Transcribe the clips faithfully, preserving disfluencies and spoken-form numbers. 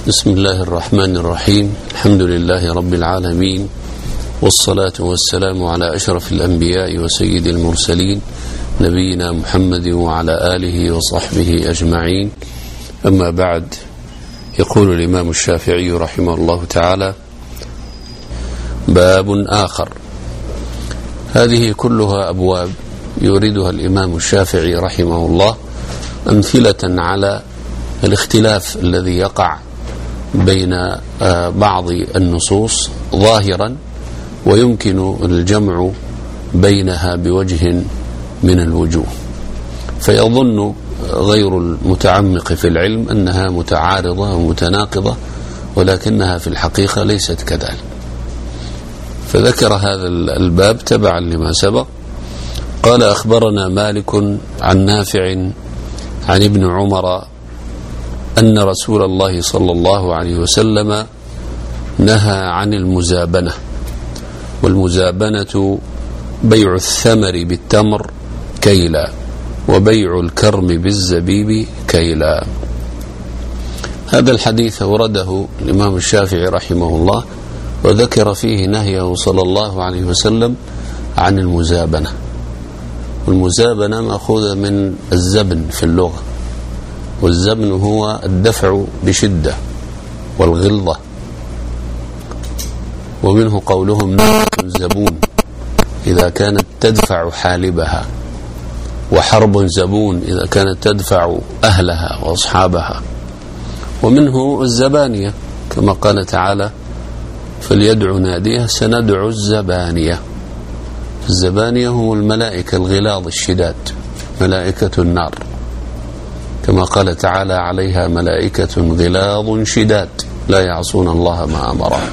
بسم الله الرحمن الرحيم. الحمد لله رب العالمين، والصلاة والسلام على أشرف الأنبياء وسيد المرسلين نبينا محمد وعلى آله وصحبه أجمعين. أما بعد، يقول الإمام الشافعي رحمه الله تعالى: باب آخر. هذه كلها أبواب يريدها الإمام الشافعي رحمه الله أمثلة على الاختلاف الذي يقع بين بعض النصوص ظاهرا، ويمكن الجمع بينها بوجه من الوجوه، فيظن غير المتعمق في العلم أنها متعارضة ومتناقضة، ولكنها في الحقيقة ليست كذلك. فذكر هذا الباب تبعا لما سبق. قال: أخبرنا مالك عن نافع عن ابن عمر أن رسول الله صلى الله عليه وسلم نهى عن المزابنة، والمزابنة بيع الثمر بالتمر كيلا، وبيع الكرم بالزبيب كيلا. هذا الحديث ورده الإمام الشافعي رحمه الله، وذكر فيه نهيه صلى الله عليه وسلم عن المزابنة. والمزابنة مأخوذة من الزبن في اللغة، والزبن هو الدفع بشدة والغلظة، ومنه قولهم ناقة زبون إذا كانت تدفع حالبها، وحرب زبون إذا كانت تدفع أهلها وأصحابها. ومنه الزبانية كما قال تعالى: فليدعو ناديه سندعو الزبانية. الزبانية هم الملائكة الغلاظ الشداد، ملائكة النار، كما قال تعالى: عليها ملائكة غلاظ شداد لا يعصون الله ما أمرهم.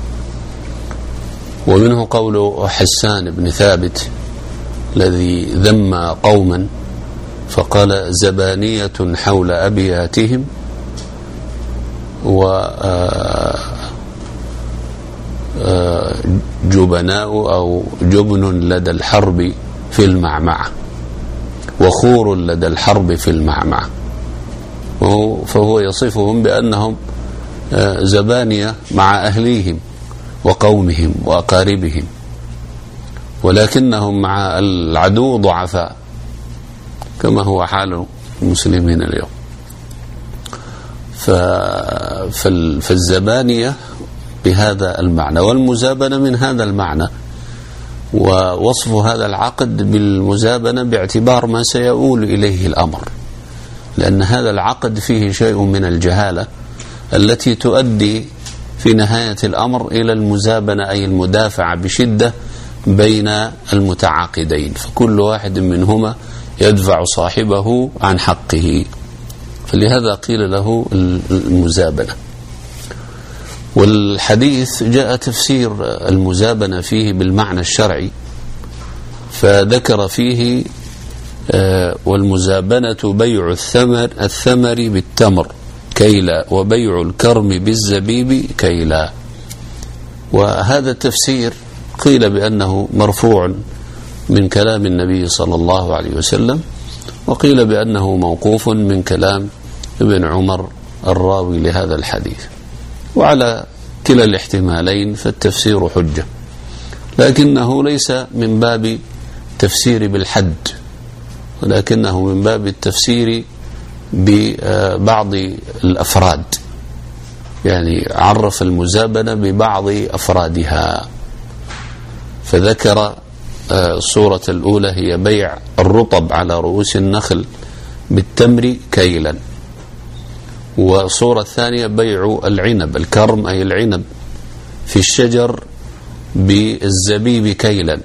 ومنه قول حسان بن ثابت الذي ذم قوما فقال: زبانية حول أبياتهم وجبناء أو جبن لدى الحرب في المعمعة، وخور لدى الحرب في المعمعة. فهو يصفهم بأنهم زبانية مع أهليهم وقومهم وأقاربهم، ولكنهم مع العدو ضعفاء، كما هو حال المسلمين اليوم. فالزبانية بهذا المعنى، والمزابنة من هذا المعنى. ووصف هذا العقد بالمزابنة باعتبار ما سيؤول إليه الأمر، لأن هذا العقد فيه شيء من الجهالة التي تؤدي في نهاية الأمر إلى المزابنة، أي المدافعة بشدة بين المتعاقدين، فكل واحد منهما يدفع صاحبه عن حقه، فلهذا قيل له المزابنة. والحديث جاء تفسير المزابنة فيه بالمعنى الشرعي، فذكر فيه: والمزابنة بيع الثمر الثمر بالتمر كيلا، وبيع الكرم بالزبيب كيلا. وهذا التفسير قيل بأنه مرفوع من كلام النبي صلى الله عليه وسلم، وقيل بأنه موقوف من كلام ابن عمر الراوي لهذا الحديث. وعلى كلا الاحتمالين فالتفسير حجة، لكنه ليس من باب تفسير بالحد، ولكنه من باب التفسير ببعض الأفراد، يعني عرف المزابنة ببعض أفرادها. فذكر الصورة الأولى هي بيع الرطب على رؤوس النخل بالتمر كيلا، والصورة الثانية بيع العنب الكرم أي العنب في الشجر بالزبيب كيلا.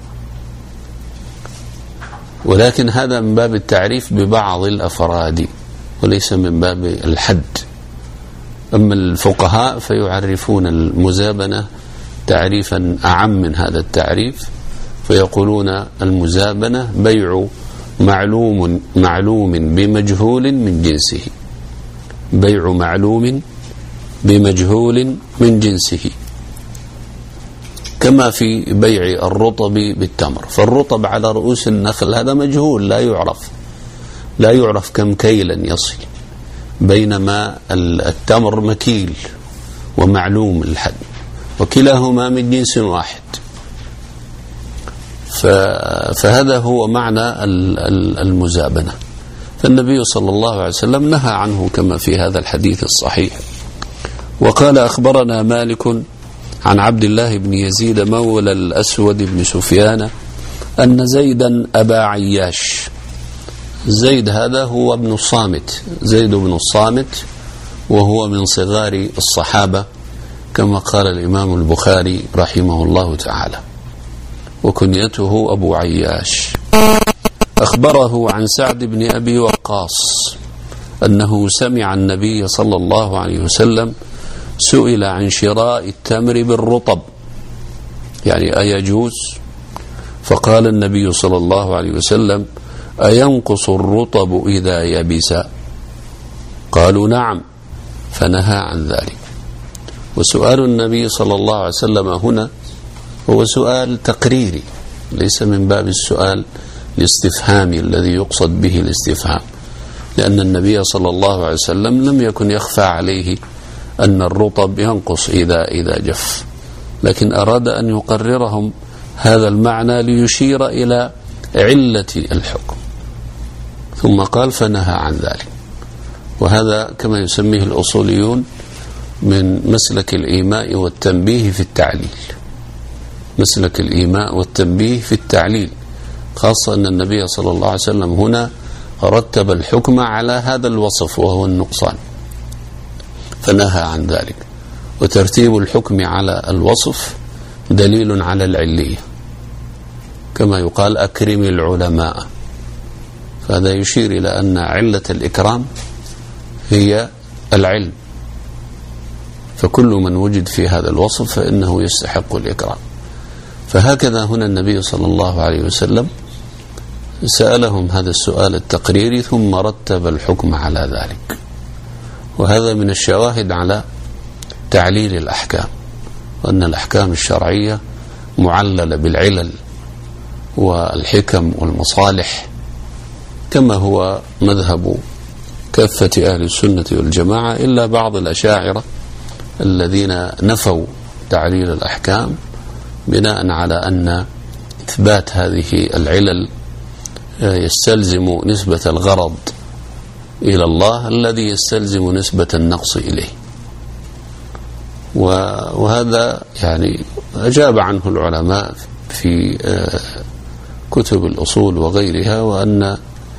ولكن هذا من باب التعريف ببعض الأفراد وليس من باب الحد. أما الفقهاء فيعرفون المزابنة تعريفا أعم من هذا التعريف، فيقولون المزابنة بيع معلوم معلوم بمجهول من جنسه، بيع معلوم بمجهول من جنسه، كما في بيع الرطب بالتمر. فالرطب على رؤوس النخل هذا مجهول، لا يعرف لا يعرف كم كيلا يصل، بينما التمر مكيل ومعلوم الحد، وكلاهما من جنس واحد. فهذا هو معنى المزابنة. فالنبي صلى الله عليه وسلم نهى عنه كما في هذا الحديث الصحيح. وقال أخبرنا مالك عن عبد الله بن يزيد مولى الأسود بن سفيان أن زيدا أبا عياش، زيد هذا هو ابن الصامت، زيد بن الصامت، وهو من صغار الصحابة كما قال الإمام البخاري رحمه الله تعالى، وكنيته أبو عياش، أخبره عن سعد بن أبي وقاص أنه سمع النبي صلى الله عليه وسلم سئل عن شراء التمر بالرطب، يعني أيجوز؟ فقال النبي صلى الله عليه وسلم: أينقص الرطب إذا يبس؟ قالوا: نعم، فنهى عن ذلك. وسؤال النبي صلى الله عليه وسلم هنا هو سؤال تقريري، ليس من باب السؤال الاستفهامي الذي يقصد به الاستفهام، لأن النبي صلى الله عليه وسلم لم يكن يخفى عليه أن الرطب ينقص إذا إذا جف، لكن أراد أن يقررهم هذا المعنى ليشير إلى علة الحكم، ثم قال: فنهى عن ذلك. وهذا كما يسميه الأصوليون من مسلك الإيماء والتنبيه في التعليل، مسلك الإيماء والتنبيه في التعليل، خاصة أن النبي صلى الله عليه وسلم هنا رتب الحكم على هذا الوصف وهو النقصان، فنهى عن ذلك. وترتيب الحكم على الوصف دليل على العلية، كما يقال: أكرم العلماء، فهذا يشير إلى أن علة الإكرام هي العلم، فكل من وجد في هذا الوصف فإنه يستحق الإكرام. فهكذا هنا النبي صلى الله عليه وسلم سألهم هذا السؤال التقريري ثم رتب الحكم على ذلك. وهذا من الشواهد على تعليل الأحكام، وأن الأحكام الشرعية معللة بالعلل والحكم والمصالح، كما هو مذهب كافة أهل السنة والجماعة، إلا بعض الأشاعرة الذين نفوا تعليل الأحكام بناء على أن إثبات هذه العلل يستلزم نسبة الغرض إلى الله الذي يستلزم نسبة النقص إليه. وهذا يعني أجاب عنه العلماء في كتب الأصول وغيرها، وأن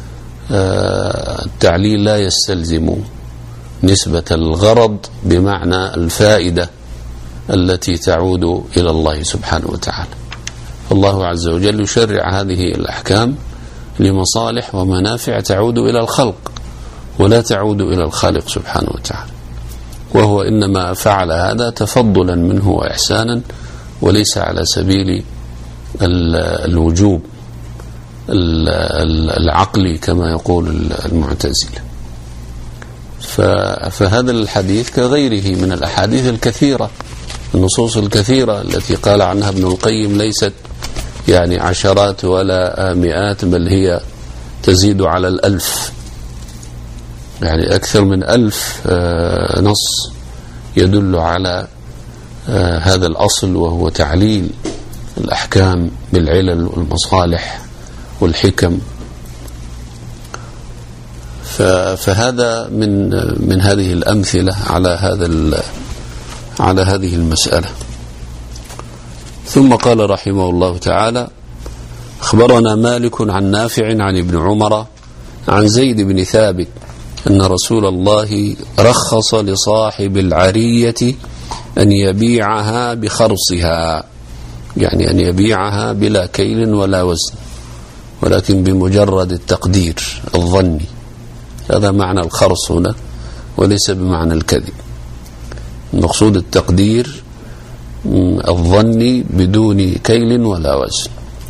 التعليل لا يستلزم نسبة الغرض بمعنى الفائدة التي تعود إلى الله سبحانه وتعالى. فالله عز وجل يشرع هذه الأحكام لمصالح ومنافع تعود إلى الخلق ولا تعود إلى الخالق سبحانه وتعالى، وهو إنما فعل هذا تفضلا منه وإحسانا، وليس على سبيل الوجوب العقلي كما يقول المعتزلة. فهذا الحديث كغيره من الأحاديث الكثيرة، النصوص الكثيرة التي قال عنها ابن القيم ليست يعني عشرات ولا مئات، بل هي تزيد على الألف، يعني أكثر من ألف نص يدل على هذا الأصل، وهو تعليل الأحكام بالعلل والمصالح والحكم. فهذا من من هذه الأمثلة على هذا على هذه المسألة. ثم قال رحمه الله تعالى: أخبرنا مالك عن نافع عن ابن عمر عن زيد بن ثابت أن رسول الله رخص لصاحب العرية أن يبيعها بخرصها، يعني أن يبيعها بلا كيل ولا وزن، ولكن بمجرد التقدير الظني. هذا معنى الخرص هنا، وليس بمعنى الكذب. المقصود التقدير الظني بدون كيل ولا وزن.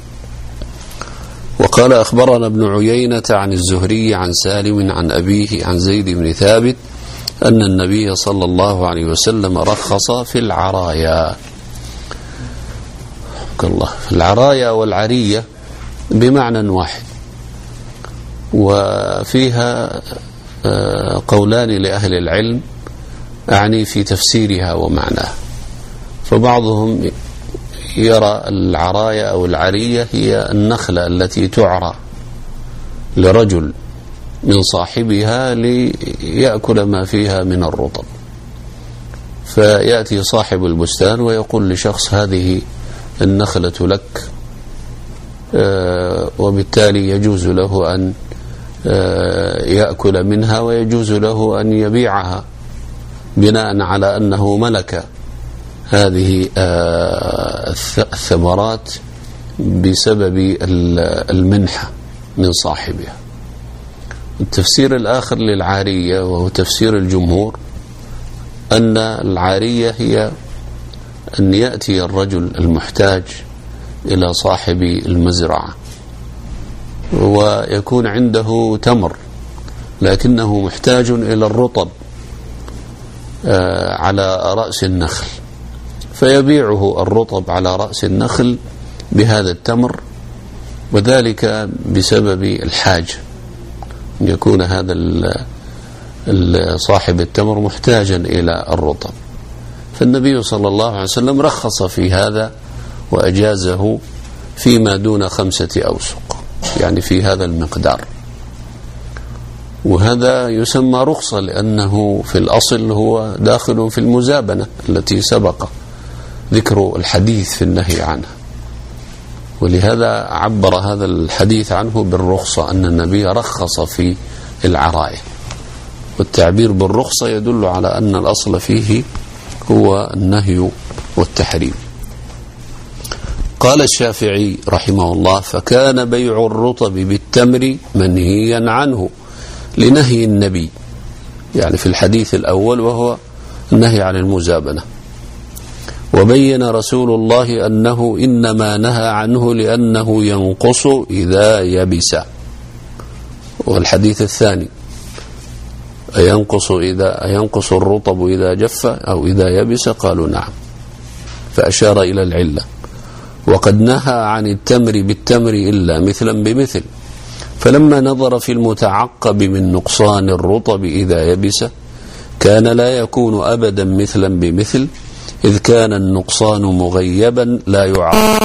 وقال: أخبرنا ابن عيينة عن الزهري عن سالم عن أبيه عن زيد بن ثابت أن النبي صلى الله عليه وسلم رخص في العرايا. الله، العرايا والعرية بمعنى واحد، وفيها قولان لأهل العلم أعني في تفسيرها ومعناها. فبعضهم يرى العراية أو العرية هي النخلة التي تعرى لرجل من صاحبها ليأكل ما فيها من الرطب، فيأتي صاحب البستان ويقول لشخص هذه النخلة لك، وبالتالي يجوز له أن يأكل منها ويجوز له أن يبيعها بناء على أنه ملك هذه الثمرات بسبب المنحة من صاحبها. التفسير الآخر للعارية وهو تفسير الجمهور أن العارية هي أن يأتي الرجل المحتاج إلى صاحب المزرعة ويكون عنده تمر لكنه محتاج إلى الرطب على رأس النخل، فيبيعه الرطب على رأس النخل بهذا التمر، وذلك بسبب الحاجة، أن يكون هذا صاحب التمر محتاجا إلى الرطب. فالنبي صلى الله عليه وسلم رخص في هذا وأجازه فيما دون خمسة أوسق، يعني في هذا المقدار، وهذا يسمى رخصة لأنه في الأصل هو داخل في المزابنة التي سبق ذكر الحديث في النهي عنها، ولهذا عبر هذا الحديث عنه بالرخصة، أن النبي رخص في العراية، والتعبير بالرخصة يدل على أن الأصل فيه هو النهي والتحريم. قال الشافعي رحمه الله: فكان بيع الرطب بالتمر منهيا عنه لنهي النبي، يعني في الحديث الأول وهو النهي عن المزابنة، وبين رسول الله أنه إنما نهى عنه لأنه ينقص إذا يبس. والحديث الثاني: أينقص إذا أينقص الرطب إذا جف أو إذا يبس؟ قالوا نعم، فأشار إلى العلة. وقد نهى عن التمر بالتمر إلا مثلا بمثل، فلما نظر في المتعقب من نقصان الرطب إذا يبس كان لا يكون أبدا مثلا بمثل، إذ كان النقصان مغيبا لا يعرف،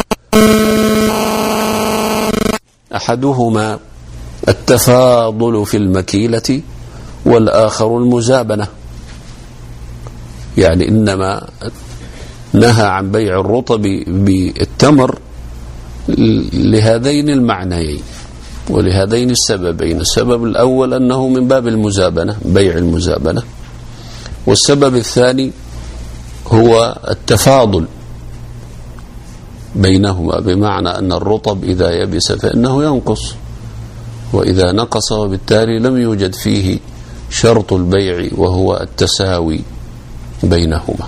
أحدهما التفاضل في المكيلة والآخر المزابنة، يعني إنما نهى عن بيع الرطب بالتمر لهذين المعنيين ولهذين السببين. السبب الأول أنه من باب المزابنة، بيع المزابنة، والسبب الثاني هو التفاضل بينهما، بمعنى أن الرطب إذا يبس فإنه ينقص، وإذا نقص وبالتالي لم يوجد فيه شرط البيع وهو التساوي بينهما،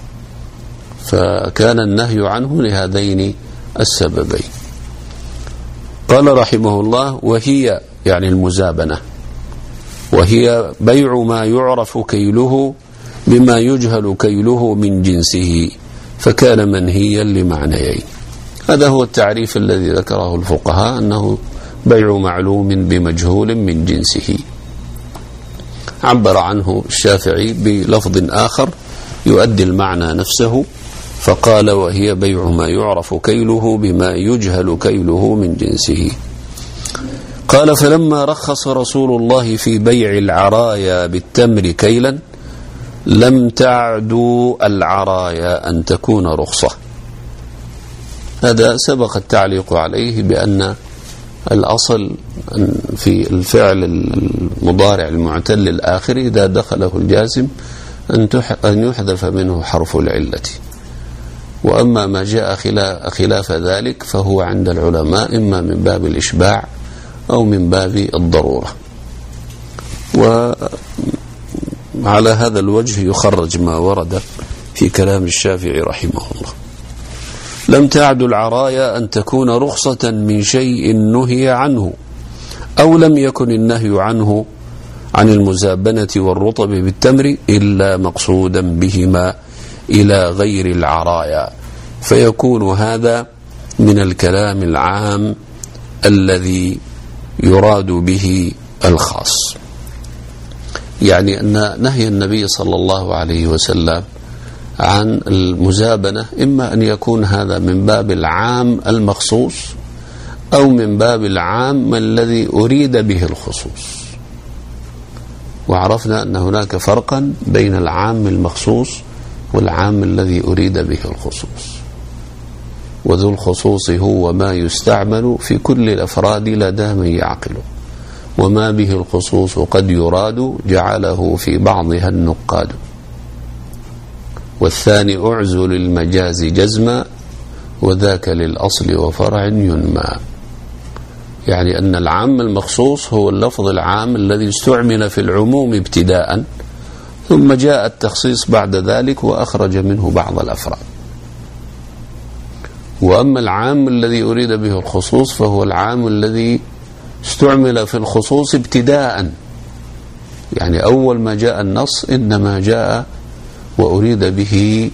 فكان النهي عنه لهذين السببين. قال رحمه الله: وهي يعني المزابنة، وهي بيع ما يعرف كيله بما يجهل كيله من جنسه، فكان منهيا لمعنيين. هذا هو التعريف الذي ذكره الفقهاء، أنه بيع معلوم بمجهول من جنسه. عبر عنه الشافعي بلفظ آخر يؤدي المعنى نفسه، فقال: وهي بيع ما يعرف كيله بما يجهل كيله من جنسه. قال: فلما رخص رسول الله في بيع العرايا بالتمر كيلا لم تعدوا العرايا أن تكون رخصة. هذا سبق التعليق عليه بأن الأصل في الفعل المضارع المعتل الآخر إذا دخله الجازم أن يحذف منه حرف العلة، وأما ما جاء خلاف ذلك فهو عند العلماء إما من باب الإشباع أو من باب الضرورة. وعلى هذا الوجه يخرج ما ورد في كلام الشافعي رحمه الله: لم تعد العرايا أن تكون رخصة من شيء نهي عنه، أو لم يكن النهي عنه عن المزابنة والرطب بالتمر إلا مقصودا بهما إلى غير العرايا، فيكون هذا من الكلام العام الذي يراد به الخاص. يعني أن نهي النبي صلى الله عليه وسلم عن المزابنة إما أن يكون هذا من باب العام المخصوص أو من باب العام الذي أريد به الخصوص. وعرفنا أن هناك فرقا بين العام المخصوص والعام الذي أريد به الخصوص. وذو الخصوص هو ما يستعمل في كل الأفراد لدى من يعقل، وما به الخصوص قد يراد جعله في بعضها النقاد. والثاني أعزل للمجاز جزما وذاك للأصل وفرع ينمى. يعني أن العام المخصوص هو اللفظ العام الذي استعمل في العموم ابتداء، ثم جاء التخصيص بعد ذلك وأخرج منه بعض الأفراد. وأما العام الذي أريد به الخصوص فهو العام الذي استعمل في الخصوص ابتداء، يعني أول ما جاء النص إنما جاء وأريد به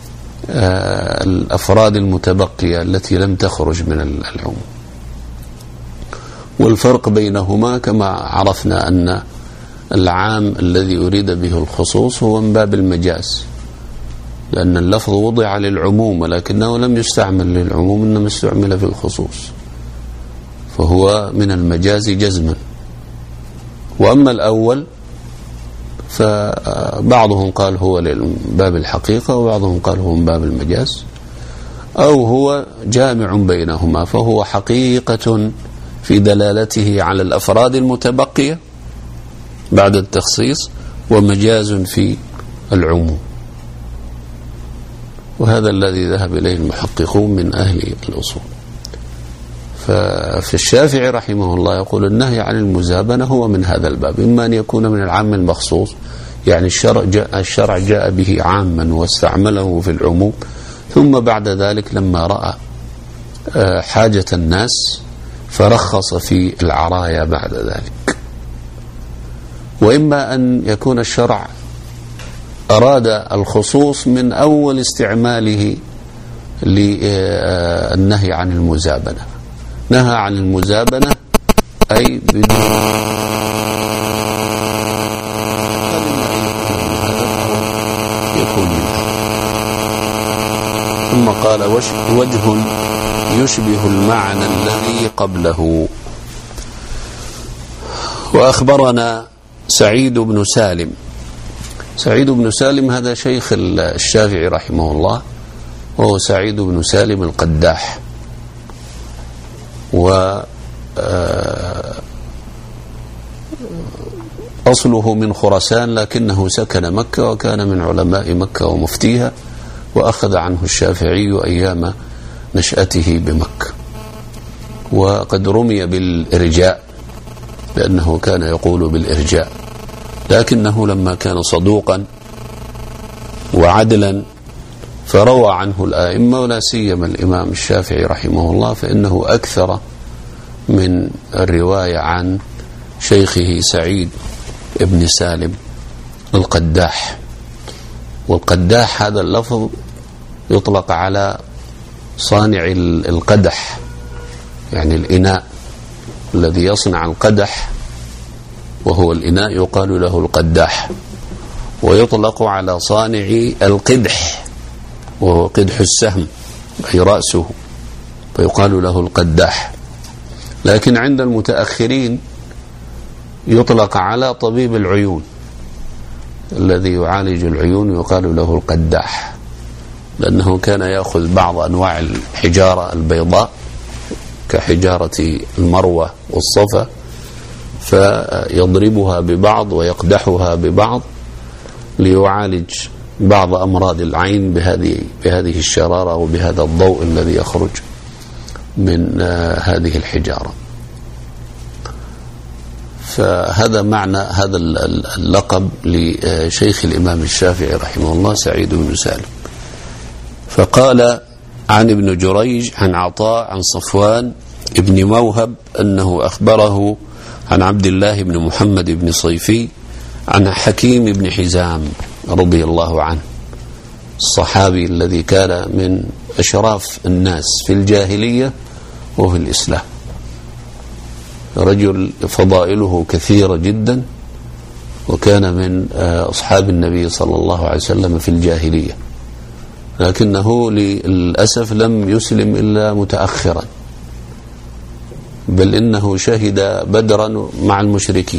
الأفراد المتبقية التي لم تخرج من العموم. والفرق بينهما كما عرفنا أن العام الذي أريد به الخصوص هو من باب المجاز، لأن اللفظ وضع للعموم ولكنه لم يستعمل للعموم، إنما استعمل في الخصوص، فهو من المجاز جزما. وأما الأول فبعضهم قال هو لباب الحقيقة وبعضهم قال هو من باب المجاز، أو هو جامع بينهما، فهو حقيقة في دلالته على الأفراد المتبقية بعد التخصيص، ومجاز في العموم. وهذا الذي ذهب إليه المحققون من أهل الأصول. ففي الشافعي رحمه الله يقول النهي عن المزابنة هو من هذا الباب، إما أن يكون من العام المخصوص، يعني الشرع جاء, الشرع جاء به عاما واستعمله في العموم، ثم بعد ذلك لما رأى حاجة الناس فرخص في العرايا بعد ذلك. وإما أن يكون الشرع أراد الخصوص من أول استعماله للنهي عن المزابنة، نهى عن المزابنة أي بدون يكون منها. ثم قال وجه يشبه المعنى الذي قبله. وأخبرنا سعيد بن سالم. سعيد بن سالم هذا شيخ الشافعي رحمه الله، وهو سعيد بن سالم القداح، و أصله من خراسان لكنه سكن مكة وكان من علماء مكة ومفتيها، وأخذ عنه الشافعي أيام نشأته بمكة. وقد رمي بالإرجاء لأنه كان يقول بالإرجاء، لكنه لما كان صدوقا وعدلا فروى عنه الآئمة، ولا سيما الإمام الشافعي رحمه الله، فإنه أكثر من الرواية عن شيخه سعيد ابن سالم القداح. والقداح هذا اللفظ يطلق على صانع القدح، يعني الإناء الذي يصنع القدح وهو الإناء يقال له القداح، ويطلق على صانع القدح وهو قدح السهم أي رأسه، فيقال له القداح. لكن عند المتأخرين يطلق على طبيب العيون الذي يعالج العيون يقال له القداح، لأنه كان يأخذ بعض أنواع الحجارة البيضاء كحجارة المروة والصفا فيضربها ببعض ويقدحها ببعض ليعالج بعض أمراض العين بهذه بهذه الشرارة وبهذا الضوء الذي يخرج من هذه الحجارة. فهذا معنى هذا اللقب لشيخ الإمام الشافعي رحمه الله سعيد بن سالم. فقال عن ابن جريج عن عطاء عن صفوان ابن موهب أنه أخبره عن عبد الله بن محمد بن صيفي عن حكيم بن حزام رضي الله عنه، الصحابي الذي كان من أشراف الناس في الجاهلية وفي الإسلام، رجل فضائله كثيرة جدا، وكان من أصحاب النبي صلى الله عليه وسلم في الجاهلية، لكنه للأسف لم يسلم إلا متأخرا، بل إنه شهد بدرا مع المشركين،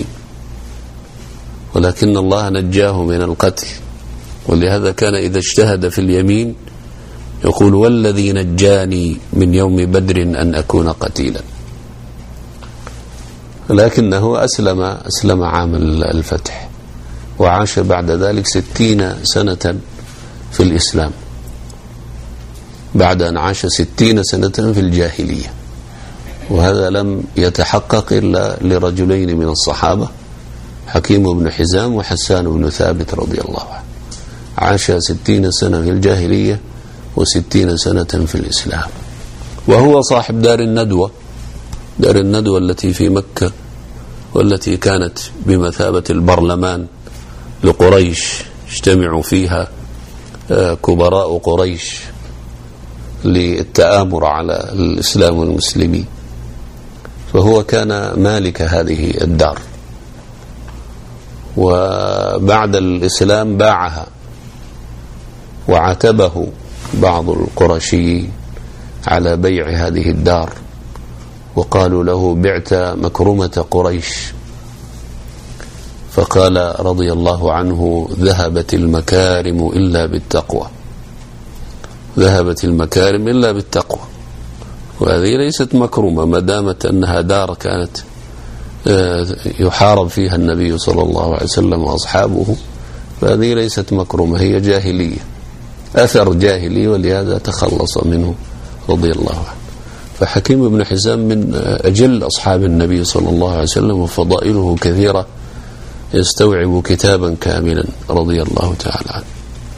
ولكن الله نجاه من القتل. ولهذا كان إذا اجتهد في اليمين يقول والذي نجاني من يوم بدر أن أكون قتيلا، لكنه أسلم أسلم عام الفتح، وعاش بعد ذلك ستين سنة في الإسلام، بعد أن عاش ستين سنة في الجاهلية. وهذا لم يتحقق إلا لرجلين من الصحابة، حكيم بن حزام وحسان بن ثابت رضي الله عنه، عاش ستين سنة في الجاهلية وستين سنة في الإسلام. وهو صاحب دار الندوة، دار الندوة التي في مكة، والتي كانت بمثابة البرلمان لقريش، اجتمعوا فيها كبراء قريش للتآمر على الإسلام والمسلمين. فهو كان مالك هذه الدار، وبعد الإسلام باعها، وعاتبه بعض القرشيين على بيع هذه الدار، وقالوا له بعت مكرمة قريش، فقال رضي الله عنه ذهبت المكارم إلا بالتقوى، ذهبت المكارم إلا بالتقوى. وهذه ليست مكرمة ما دامت أنها دار كانت يحارب فيها النبي صلى الله عليه وسلم وأصحابه، فهذه ليست مكرمة، هي جاهلية، أثر جاهلي، ولهذا تخلص منه رضي الله عنه. فحكيم بن حزام من أجل أصحاب النبي صلى الله عليه وسلم، وفضائله كثيرة يستوعب كتابا كاملا رضي الله تعالى عنه.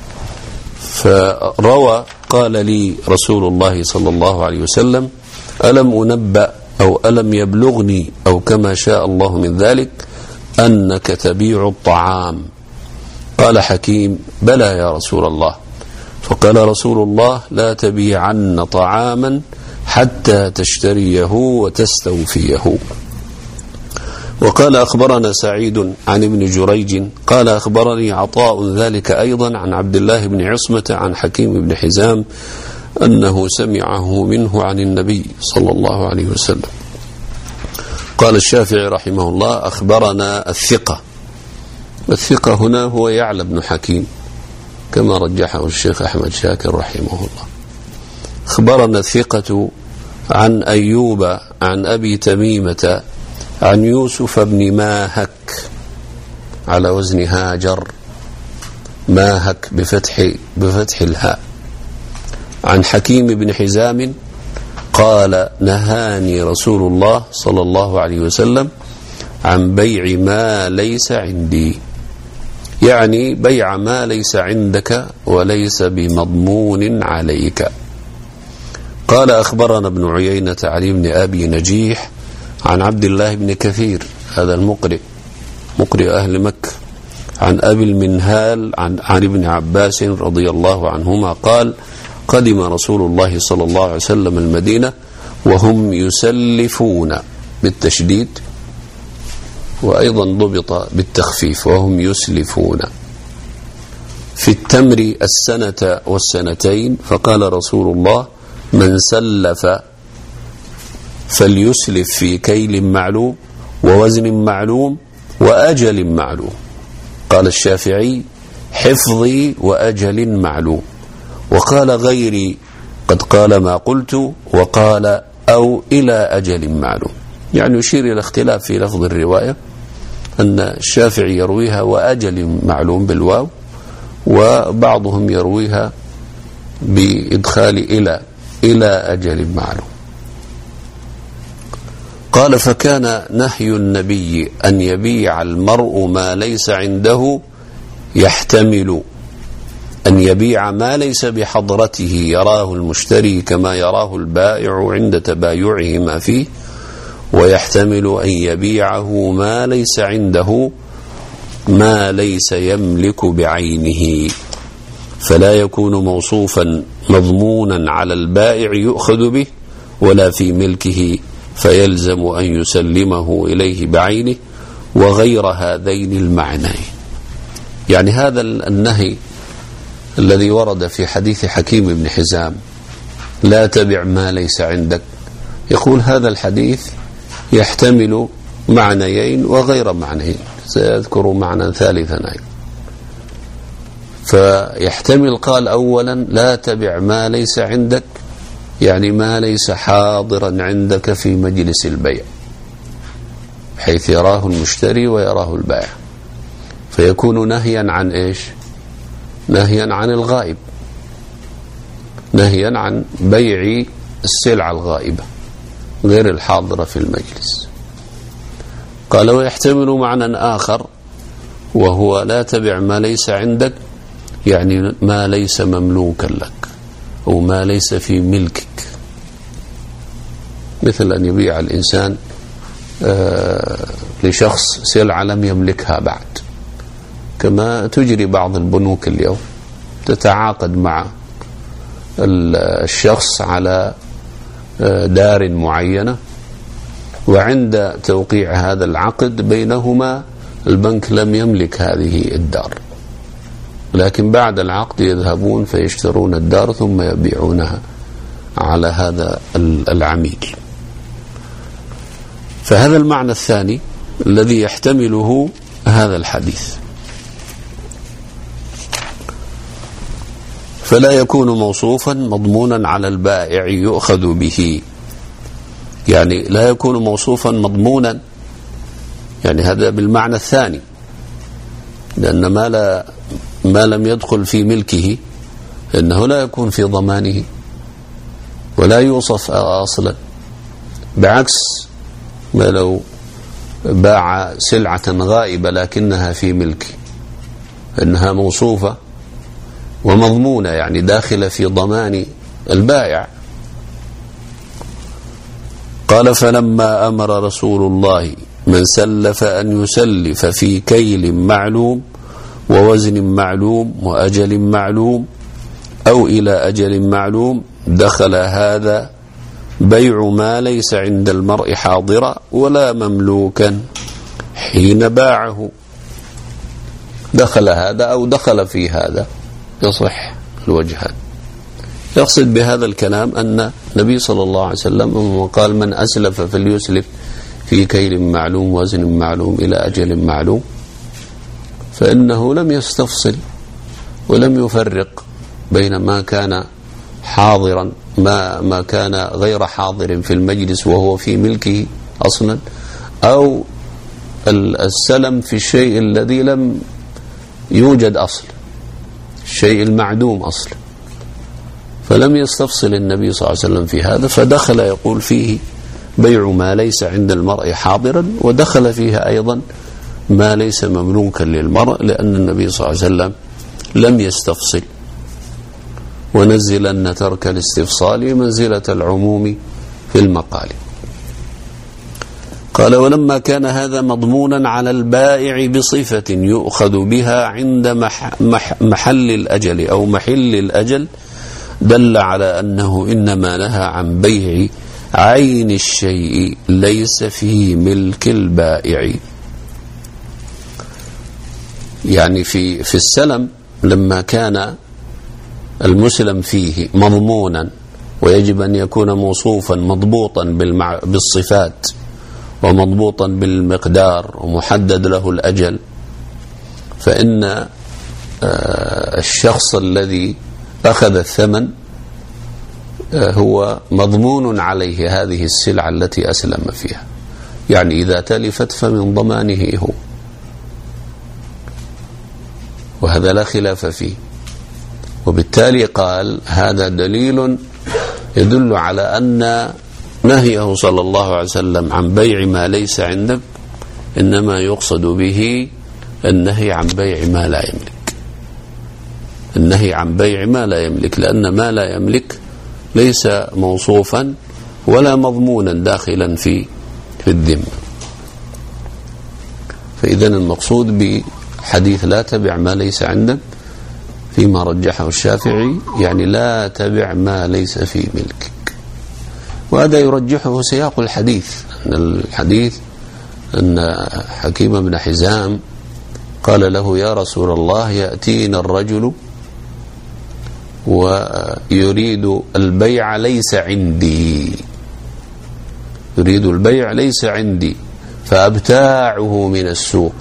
فروى قال لي رسول الله صلى الله عليه وسلم ألم أنبأ أو ألم يبلغني أو كما شاء الله من ذلك أنك تبيع الطعام؟ قال حكيم بلى يا رسول الله. فقال رسول الله لا تبيعن طعاما حتى تشتريه وتستوفيه. وقال أخبرنا سعيد عن ابن جريج قال أخبرني عطاء ذلك أيضا عن عبد الله بن عصمة عن حكيم بن حزام أنه سمعه منه عن النبي صلى الله عليه وسلم. قال الشافعي رحمه الله أخبرنا الثقة، والثقة هنا هو يعلى بن حكيم كما رجحه الشيخ أحمد شاكر رحمه الله. أخبرنا الثقة عن أيوب عن أبي تميمة عن يوسف بن ماهك على وزن هاجر، ماهك بفتح, بفتح الهاء، عن حكيم بن حزام قال نهاني رسول الله صلى الله عليه وسلم عن بيع ما ليس عندي، يعني بيع ما ليس عندك وليس بمضمون عليك. قال أخبرنا ابن عيينة علي بن أبي نجيح عن عبد الله بن كثير، هذا المقرئ مقرئ أهل مكة، عن أبي المنهال عن, عن ابن عباس رضي الله عنهما قال قدم رسول الله صلى الله عليه وسلم المدينة وهم يسلفون بالتشديد، وأيضا ضبط بالتخفيف وهم يسلفون في التمر السنة والسنتين. فقال رسول الله من سلف فليسلف في كيل معلوم ووزن معلوم وأجل معلوم. قال الشافعي حفظي وأجل معلوم. وقال غيري قد قال ما قلت وقال أو إلى أجل معلوم، يعني يشير إلى اختلاف في لفظ الرواية، أن الشافعي يرويها وأجل معلوم بالواو، وبعضهم يرويها بإدخال إلى إلى أجل معلوم. قال فكان نهي النبي أن يبيع المرء ما ليس عنده يحتمل أن يبيع ما ليس بحضرته يراه المشتري كما يراه البائع عند تبايعه ما فيه، ويحتمل أن يبيعه ما ليس عنده ما ليس يملك بعينه، فلا يكون موصوفا مضمونا على البائع يؤخذ به ولا في ملكه فيلزم أن يسلمه إليه بعينه، وغير هذين المعنيين. يعني هذا النهي الذي ورد في حديث حكيم بن حزام لا تبع ما ليس عندك، يقول هذا الحديث يحتمل معنيين وغير معنيين، سيذكر معنى ثالثا أيضا. فيحتمل قال أولا لا تبع ما ليس عندك، يعني ما ليس حاضرا عندك في مجلس البيع حيث يراه المشتري ويراه البائع، فيكون نهيا عن إيش؟ نهيا عن الغائب، نهيا عن بيع السلعة الغائبة غير الحاضرة في المجلس. قال ويحتمل معنى آخر وهو لا تبع ما ليس عندك، يعني ما ليس مملوكا لك أو ما ليس في ملكك، مثل أن يبيع الإنسان آه لشخص سلعة لم يملكها بعد، كما تجري بعض البنوك اليوم، تتعاقد مع الشخص على دار معينة، وعند توقيع هذا العقد بينهما البنك لم يملك هذه الدار، لكن بعد العقد يذهبون فيشترون الدار ثم يبيعونها على هذا العميل. فهذا المعنى الثاني الذي يحتمله هذا الحديث، فلا يكون موصوفا مضمونا على البائع يؤخذ به، يعني لا يكون موصوفا مضمونا، يعني هذا بالمعنى الثاني، لأن ما, لا ما لم يدخل في ملكه إنه لا يكون في ضمانه ولا يوصف أصلا، بعكس ما لو باع سلعة غائبة لكنها في ملكه إنها موصوفة ومضمونة، يعني داخلة في ضمان البائع. قال فلما أمر رسول الله من سلف أن يسلف في كيل معلوم ووزن معلوم وأجل معلوم أو إلى أجل معلوم، دخل هذا بيع ما ليس عند المرء حاضرا ولا مملوكا حين باعه. دخل هذا أو دخل في هذا، يصح الوجهان. يقصد بهذا الكلام أن النبي صلى الله عليه وسلم قال من أسلف فليسلف في كيل معلوم وزن معلوم إلى أجل معلوم، فإنه لم يستفصل ولم يفرق بين ما كان حاضرا ما, ما كان غير حاضر في المجلس وهو في ملكه أصلا، أو السلم في الشيء الذي لم يوجد أصلا، الشيء المعدوم أصلا، فلم يستفصل النبي صلى الله عليه وسلم في هذا، فدخل يقول فيه بيع ما ليس عند المرء حاضرا، ودخل فيها أيضا ما ليس مملوكا للمرء، لأن النبي صلى الله عليه وسلم لم يستفصل، ونزلن ترك الاستفصال منزلة العموم في المقال. قال ولما كان هذا مضمونا على البائع بصفة يؤخذ بها عند مح مح محل الأجل أو محل الأجل، دل على أنه إنما نهى عن بيع عين الشيء ليس في ملك البائع. يعني في في السلم لما كان المسلم فيه مضمونا ويجب أن يكون موصوفا مضبوطا بالصفات ومضبوطا بالمقدار ومحدد له الأجل، فإن الشخص الذي أخذ الثمن هو مضمون عليه هذه السلعة التي أسلم فيها، يعني إذا تلفت فمن ضمانه هو، وهذا لا خلاف فيه. وبالتالي قال هذا دليل يدل على أن نهيه صلى الله عليه وسلم عن بيع ما ليس عندك إنما يقصد به النهي عن بيع ما لا يملك، النهي عن بيع ما لا يملك، لأن ما لا يملك ليس موصوفا ولا مضمونا داخلا في في الذمة. فإذا المقصود بحديث لا تبع ما ليس عندك فيما رجحه الشافعي يعني لا تبع ما ليس في ملكك، وهذا يرجحه سياق الحديث، أن الحديث أن حكيم بن حزام قال له: يا رسول الله، يأتينا الرجل ويريد البيع ليس عندي يريد البيع ليس عندي فأبتاعه من السوق.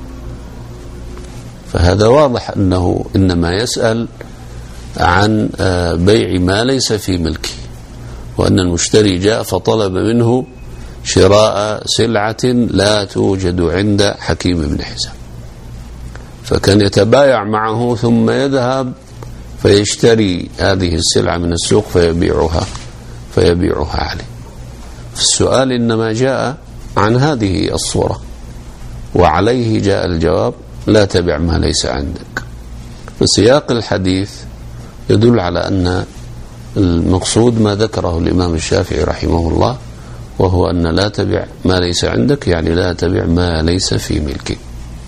فهذا واضح أنه إنما يسأل عن بيع ما ليس في ملكه، وأن المشتري جاء فطلب منه شراء سلعة لا توجد عند حكيم بن حزام، فكان يتبايع معه ثم يذهب فيشتري هذه السلعة من السوق فيبيعها فيبيعها عليه. فالسؤال إنما جاء عن هذه الصورة، وعليه جاء الجواب: لا تبع ما ليس عندك. فسياق الحديث يدل على أن المقصود ما ذكره الإمام الشافعي رحمه الله، وهو أن لا تبع ما ليس عندك، يعني لا تبع ما ليس في ملكك.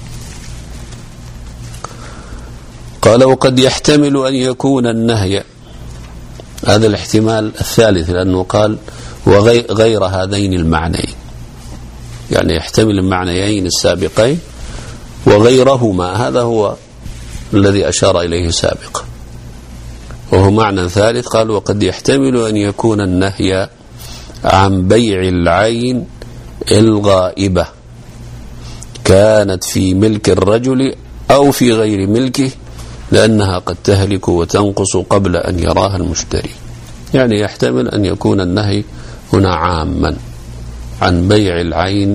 قال: وقد يحتمل أن يكون النهي، هذا الاحتمال الثالث، لأنه قال وغير هذين المعنيين، يعني يحتمل المعنيين السابقين وغيرهما، هذا هو الذي أشار إليه سابقا، وهو معنى ثالث. قال: وقد يحتمل أن يكون النهي عن بيع العين الغائبة كانت في ملك الرجل أو في غير ملكه، لأنها قد تهلك وتنقص قبل أن يراها المشتري. يعني يحتمل أن يكون النهي هنا عاما عن بيع العين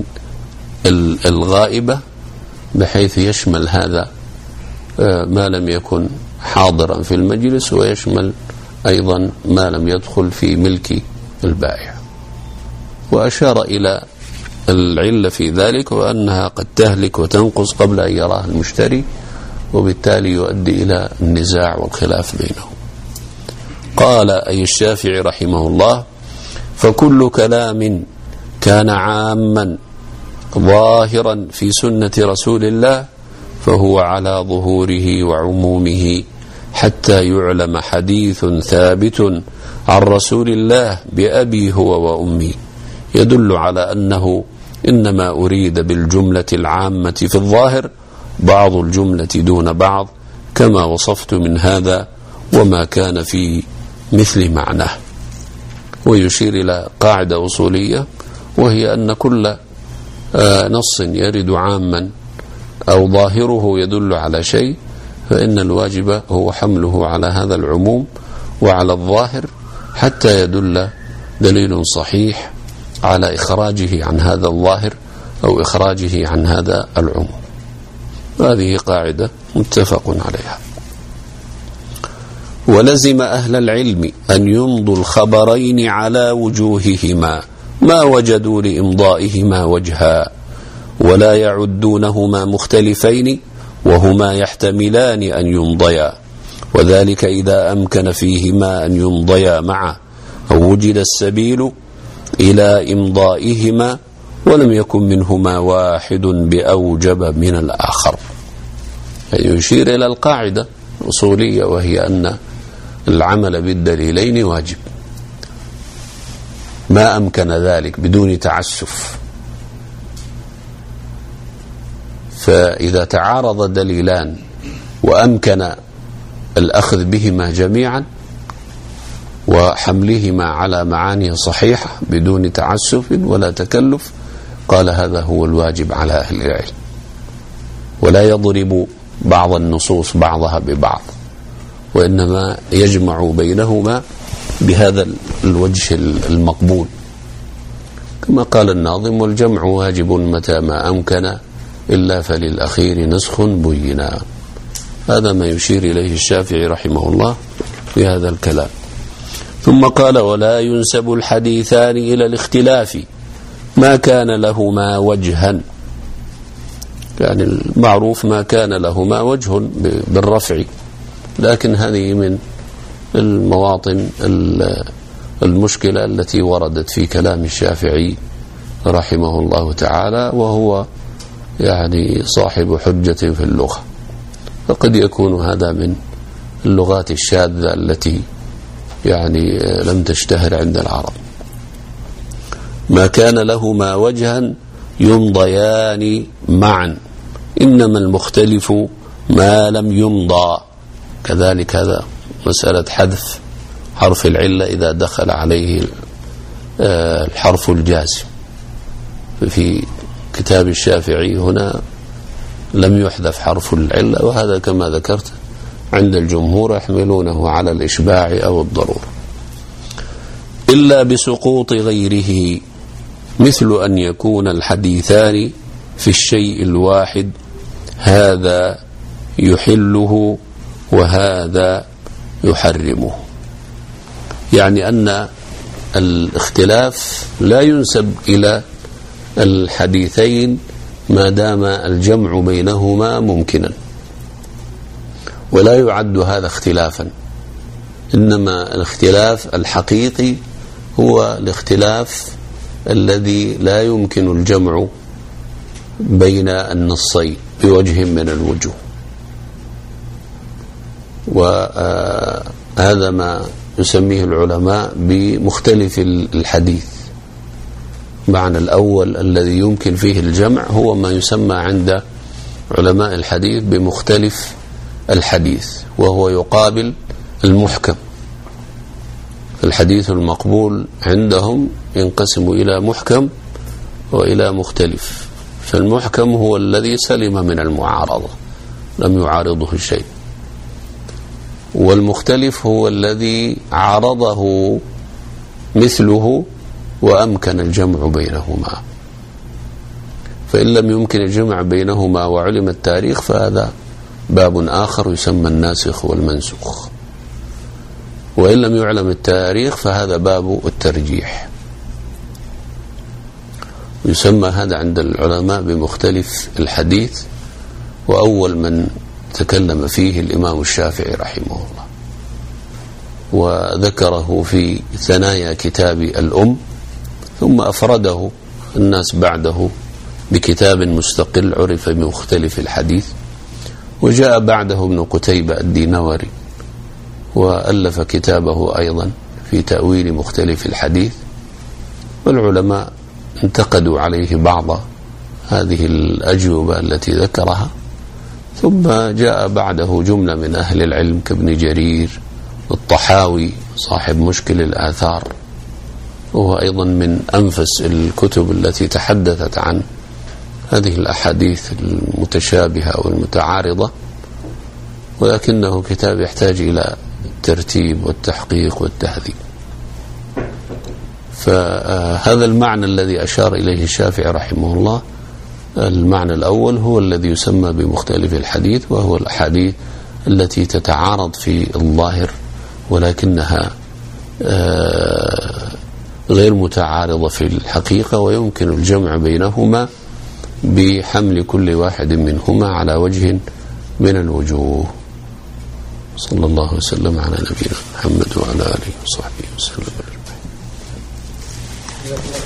الغائبة، بحيث يشمل هذا ما لم يكن حاضرا في المجلس، ويشمل أيضا ما لم يدخل في ملك البائع. وأشار إلى العلة في ذلك، وأنها قد تهلك وتنقص قبل أن يراها المشتري، وبالتالي يؤدي إلى النزاع والخلاف بينهم. قال أي الشافعي رحمه الله: فكل كلام كان عاما ظاهرا في سنة رسول الله فهو على ظهوره وعمومه حتى يعلم حديث ثابت عن رسول الله بأبي هو وأمي يدل على أنه إنما أريد بالجملة العامة في الظاهر بعض الجملة دون بعض، كما وصفت من هذا وما كان في مثل معناه. ويشير إلى قاعدة أصولية، وهي أن كل نص يرد عاما أو ظاهره يدل على شيء، فإن الواجب هو حمله على هذا العموم وعلى الظاهر حتى يدل دليل صحيح على إخراجه عن هذا الظاهر أو إخراجه عن هذا العموم. هذه قاعدة متفق عليها. ولزم أهل العلم أن يمضوا الخبرين على وجوههما ما وجدوا لإمضائهما وجها، ولا يعدونهما مختلفين وهما يحتملان أن يمضيا، وذلك إذا أمكن فيهما أن يمضيا معا أو وجد السبيل إلى إمضائهما ولم يكن منهما واحد بأوجب من الآخر. يعني يشير إلى القاعدة الأصولية، وهي أن العمل بالدليلين واجب ما أمكن ذلك بدون تعسف. فإذا تعارض دليلان وأمكن الأخذ بهما جميعا وحملهما على معاني صحيحة بدون تعسف ولا تكلف، قال هذا هو الواجب على أهل العلم، ولا يضرب بعض النصوص بعضها ببعض، وإنما يجمع بينهما بهذا الوجه المقبول، كما قال الناظم: والجمع واجب متى ما أمكن إلا فللأخير نسخ بينا. هذا ما يشير إليه الشافعي رحمه الله في هذا الكلام. ثم قال: ولا ينسب الحديثان إلى الاختلاف ما كان لهما وجها، يعني المعروف ما كان لهما وجه بالرفع، لكن هذه من المواطن المشكلة التي وردت في كلام الشافعي رحمه الله تعالى، وهو يعني صاحب حجة في اللغة، فقد يكون هذا من اللغات الشاذة التي يعني لم تشتهر عند العرب. ما كان لهما وجها يمضيان معا، إنما المختلف ما لم يمضى. كذلك هذا مسألة حذف حرف العلة إذا دخل عليه الحرف الجازم. في كتاب الشافعي هنا لم يحذف حرف العلة، وهذا كما ذكرت عند الجمهور يحملونه على الإشباع أو الضرورة. إلا بسقوط غيره، مثل أن يكون الحديثان في الشيء الواحد، هذا يحله وهذا يحرمه. يعني أن الاختلاف لا ينسب إلى الحديثين ما دام الجمع بينهما ممكنا، ولا يعد هذا اختلافا، إنما الاختلاف الحقيقي هو الاختلاف الذي لا يمكن الجمع بين النصين بوجه من الوجوه. وهذا ما يسميه العلماء بمختلف الحديث. معنى الأول الذي يمكن فيه الجمع هو ما يسمى عند علماء الحديث بمختلف الحديث، وهو يقابل المحكم. الحديث المقبول عندهم ينقسم إلى محكم وإلى مختلف. فالمحكم هو الذي سلم من المعارضة، لم يعارضه شيء، والمختلف هو الذي عارضه مثله وأمكن الجمع بينهما. فإن لم يمكن الجمع بينهما وعلم التاريخ فهذا باب آخر يسمى الناسخ والمنسوخ، وإن لم يعلم التاريخ فهذا باب الترجيح. يسمى هذا عند العلماء بمختلف الحديث، وأول من تكلم فيه الإمام الشافعي رحمه الله، وذكره في ثنايا كتاب الأم، ثم أفرده الناس بعده بكتاب مستقل عرف بمختلف الحديث. وجاء بعده ابن قتيبة الدينوري وألف كتابه أيضا في تأويل مختلف الحديث، والعلماء انتقدوا عليه بعض هذه الأجوبة التي ذكرها. ثم جاء بعده جملة من أهل العلم كابن جرير، الطحاوي صاحب مشكل الآثار، وهو أيضا من أنفس الكتب التي تحدثت عن هذه الأحاديث المتشابهة والمتعارضة، ولكنه كتاب يحتاج إلى الترتيب والتحقيق والتهذيب. فهذا المعنى الذي أشار إليه الشافعي رحمه الله، المعنى الأول هو الذي يسمى بمختلف الحديث، وهو الأحاديث التي تتعارض في الظاهر ولكنها غير متعارضة في الحقيقة، ويمكن الجمع بينهما بحمل كل واحد منهما على وجه من الوجوه. صلى الله وسلم على نبينا محمد وعلى آله وصحبه وسلم.